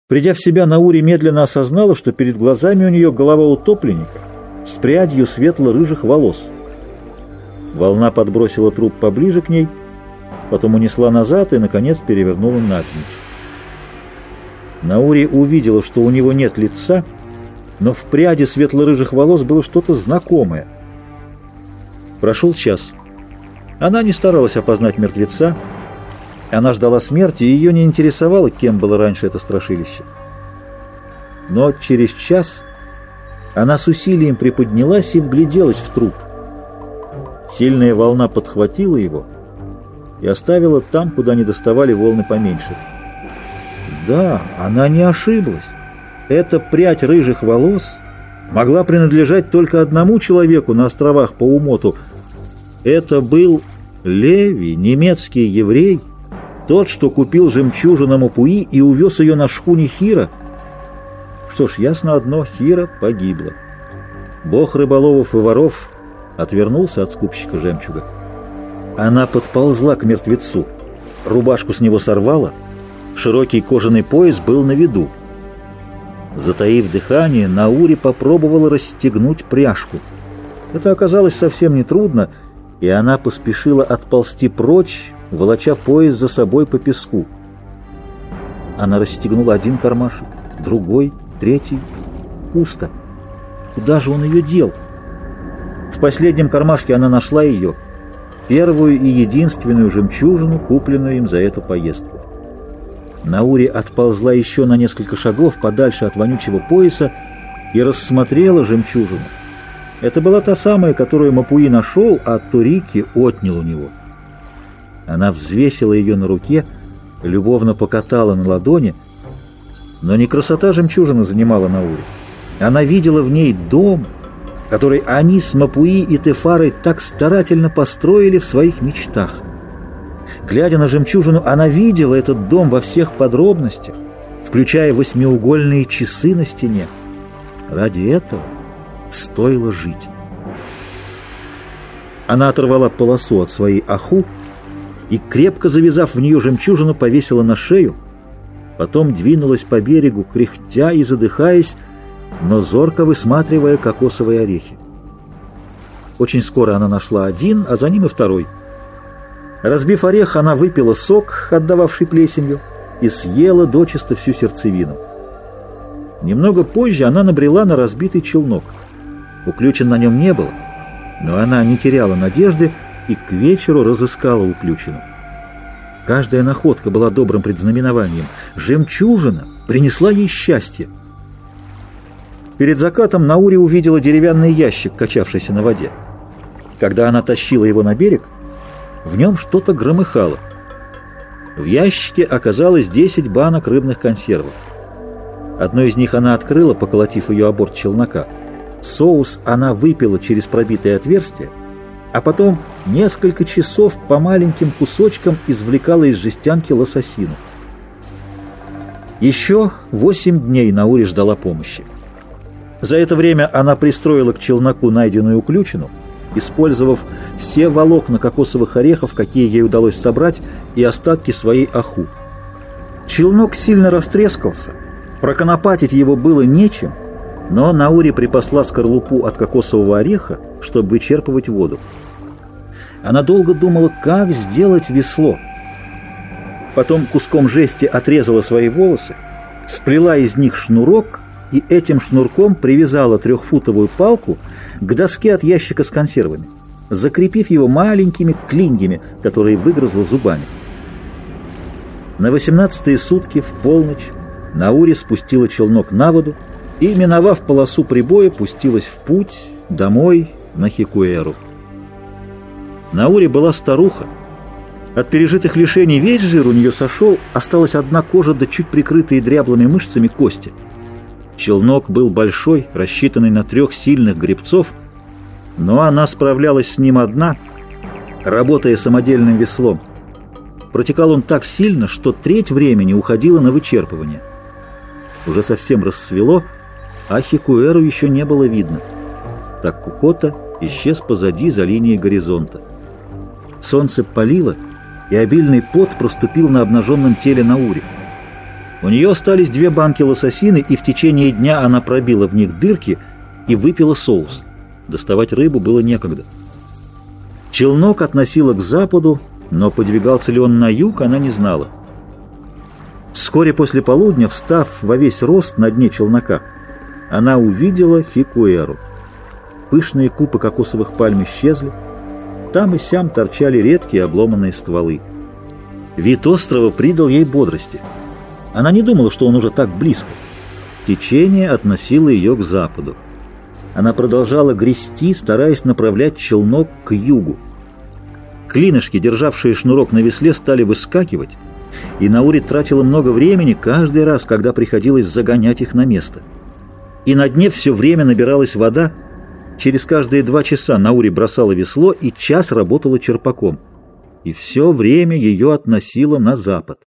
Придя в себя, Наури медленно осознала, что перед глазами у нее голова утопленника с прядью светло-рыжих волос. Волна подбросила труп поближе к ней, потом унесла назад и, наконец, перевернула навзничь. Наури увидела, что у него нет лица, но в пряди светло-рыжих волос было что-то знакомое. Прошел час. Она не старалась опознать мертвеца. Она ждала смерти, и ее не интересовало, кем было раньше это страшилище. Но через час она с усилием приподнялась и вгляделась в труп. Сильная волна подхватила его и оставила там, куда не доставали волны поменьше. Да, она не ошиблась. Эта прядь рыжих волос могла принадлежать только одному человеку на островах по Умоту. Это был Леви, немецкий еврей, тот, что купил жемчужину Мапуи и увез ее на шхуне Хира. Что ж, ясно одно, Хира погибла. Бог рыболовов и воров отвернулся от скупщика жемчуга. Она подползла к мертвецу, рубашку с него сорвала, широкий кожаный пояс был на виду. Затаив дыхание, Наури попробовала расстегнуть пряжку. Это оказалось совсем нетрудно, и она поспешила отползти прочь, волоча пояс за собой по песку. Она расстегнула один кармашек, другой, третий. Пусто. Куда же он ее дел? В последнем кармашке она нашла ее, первую и единственную жемчужину, купленную им за эту поездку. Наури отползла еще на несколько шагов подальше от вонючего пояса и рассмотрела жемчужину. Это была та самая, которую Мапуи нашел, а Торики отнял у него. Она взвесила ее на руке, любовно покатала на ладони, но не красота жемчужины занимала Наури. Она видела в ней дом, который они с Мапуи и Тефарой так старательно построили в своих мечтах. Глядя на жемчужину, она видела этот дом во всех подробностях, включая 8-угольные часы на стене. Ради этого стоило жить. Она оторвала полосу от своей аху и, крепко завязав в нее жемчужину, повесила на шею, потом двинулась по берегу, кряхтя и задыхаясь, но зорко высматривая кокосовые орехи. Очень скоро она нашла один, а за ним и второй. Разбив орех, она выпила сок, отдававший плесенью, и съела дочисто всю сердцевину. Немного позже она набрела на разбитый челнок. Уключен на нем не было, но она не теряла надежды и к вечеру разыскала уключину. Каждая находка была добрым предзнаменованием. Жемчужина принесла ей счастье. Перед закатом Наури увидела деревянный ящик, качавшийся на воде. Когда она тащила его на берег, в нем что-то громыхало. В ящике оказалось 10 банок рыбных консервов. Одну из них она открыла, поколотив ее о борт челнока. Соус она выпила через пробитое отверстие, а потом несколько часов по маленьким кусочкам извлекала из жестянки лососину. Еще 8 дней Наури ждала помощи. За это время она пристроила к челноку найденную уключину, использовав все волокна кокосовых орехов, какие ей удалось собрать, и остатки своей аху. Челнок сильно растрескался, проконопатить его было нечем, но Наури припасла скорлупу от кокосового ореха, чтобы вычерпывать воду. Она долго думала, как сделать весло. Потом куском жести отрезала свои волосы, сплела из них шнурок и этим шнурком привязала 3-футовую палку к доске от ящика с консервами, закрепив его маленькими клиньями, которые выгрызла зубами. На 18-е сутки в полночь Наури спустила челнок на воду и, миновав полосу прибоя, пустилась в путь домой на Хикуэру. Наури была старуха. От пережитых лишений весь жир у нее сошел, осталась одна кожа да чуть прикрытые дряблыми мышцами кости. Челнок был большой, рассчитанный на 3 сильных гребцов, но она справлялась с ним одна, работая самодельным веслом. Протекал он так сильно, что треть времени уходила на вычерпывание. Уже совсем рассвело, а Хикуэру еще не было видно. Так Кукота исчез позади, за линией горизонта. Солнце палило, и обильный пот проступил на обнаженном теле Наури. У нее остались 2 банки лососины, и в течение дня она пробила в них дырки и выпила соус. Доставать рыбу было некогда. Челнок относило к западу, но подвигался ли он на юг, она не знала. Вскоре после полудня, встав во весь рост на дне челнока, она увидела Фикуэру. Пышные купы кокосовых пальм исчезли, там и сям торчали редкие обломанные стволы. Вид острова придал ей бодрости. Она не думала, что он уже так близко. Течение относило ее к западу. Она продолжала грести, стараясь направлять челнок к югу. Клинышки, державшие шнурок на весле, стали выскакивать, и Наури тратила много времени каждый раз, когда приходилось загонять их на место. И на дне все время набиралась вода. Через каждые 2 часа Наури бросала весло и час работала черпаком. И все время ее относило на запад.